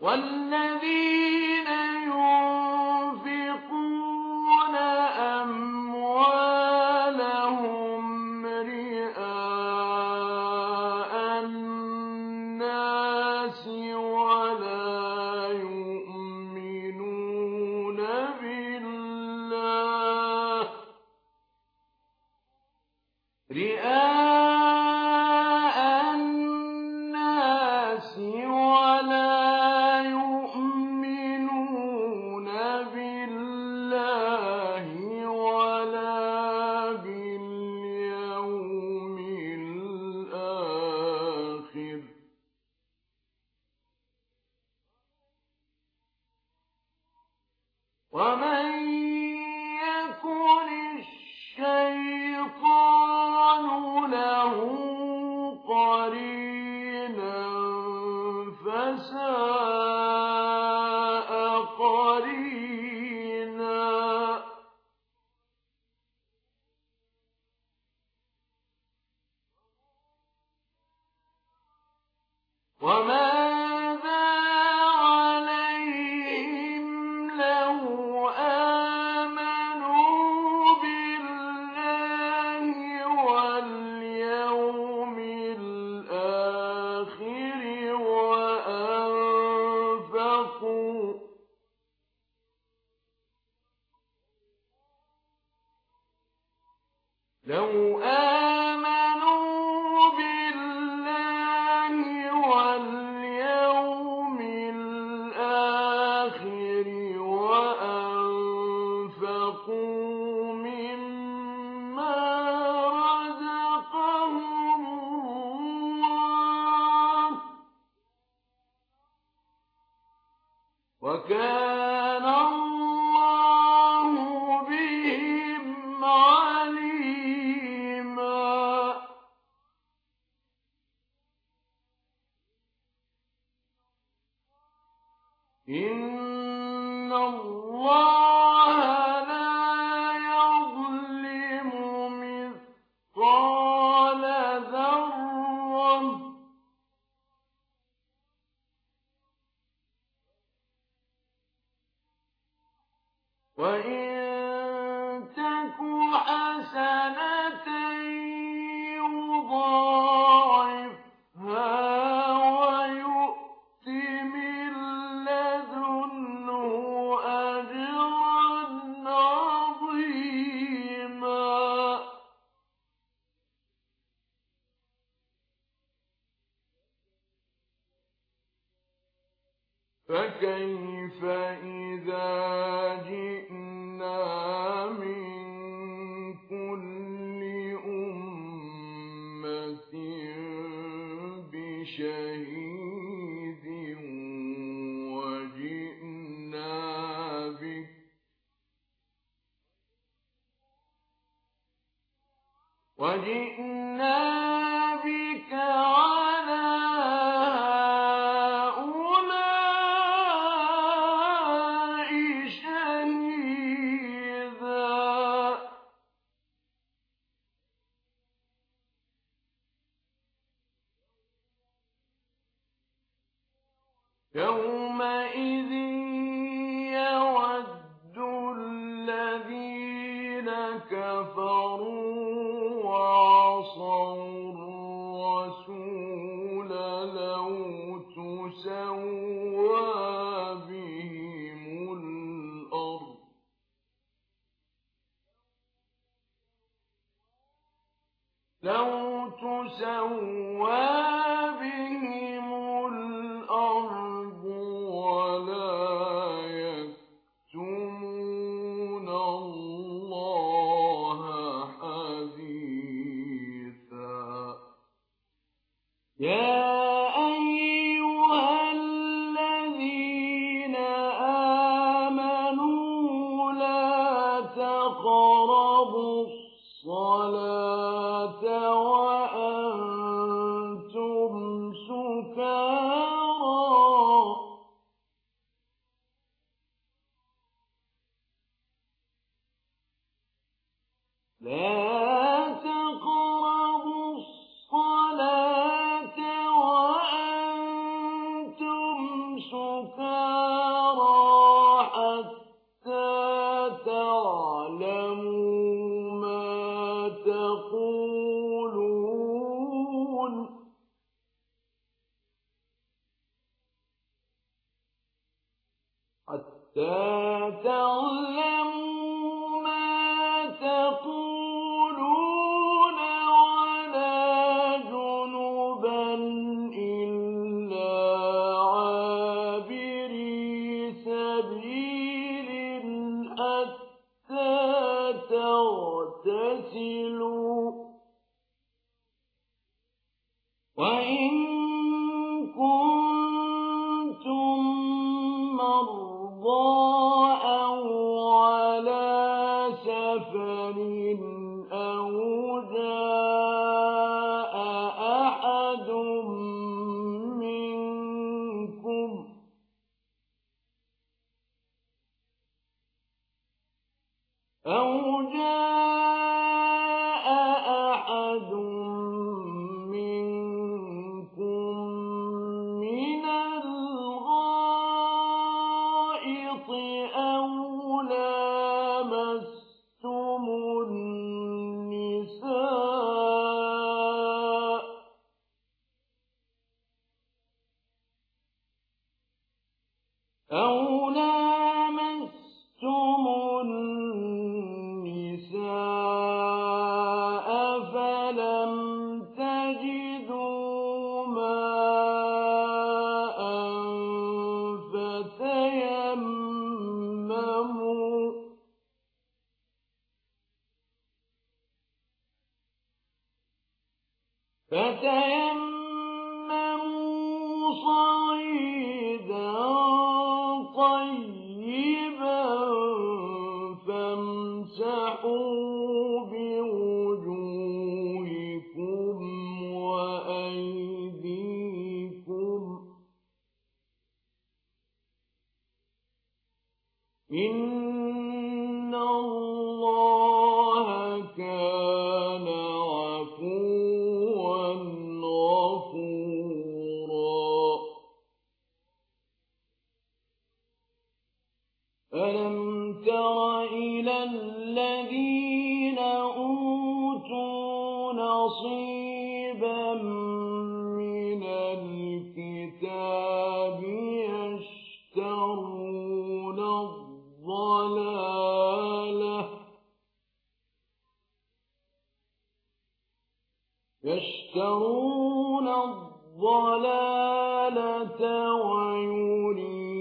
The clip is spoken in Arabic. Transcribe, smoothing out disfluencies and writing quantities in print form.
والذين ينفقون أموالهم رئاء الناس ولا يؤمنون بالله ولا باليوم الآخر ومن يكن الشيطان له قرينا فساء قرينا وماذا عليهم لو آمنوا بالله واليوم الآخر وأنفقوا مما رزقهم الله وكان الله بهم عليما إن الله لا يظلم مثقال ذرة وإن تك حسنة يضاعفها ويؤت من لدنه أجرا عظيما فكيف إذا جئنا من كل أمة بشهيد وجئنا بك على هؤلاء شهيدا يومئذ يود الذين كفروا وعصوا الرسول لو تسوى بهم الأرض حتى تعلموا ما تقولون ولا جنبا إلا عابري سبيل حتى تغتسلوا وإن كنتم مرضى أو على سفر أو جاء أحد منكم من الغائط أو لامستم النساء فلم تجدوا ماء فتيمموا صعيدا طيبا فامسحوا بوجوهكم وأيديكم إن الله كان عفوا غفورا ألم تر إلى الذين أوتوا نصيبا من الكتاب يشترون الضلالة ويريدون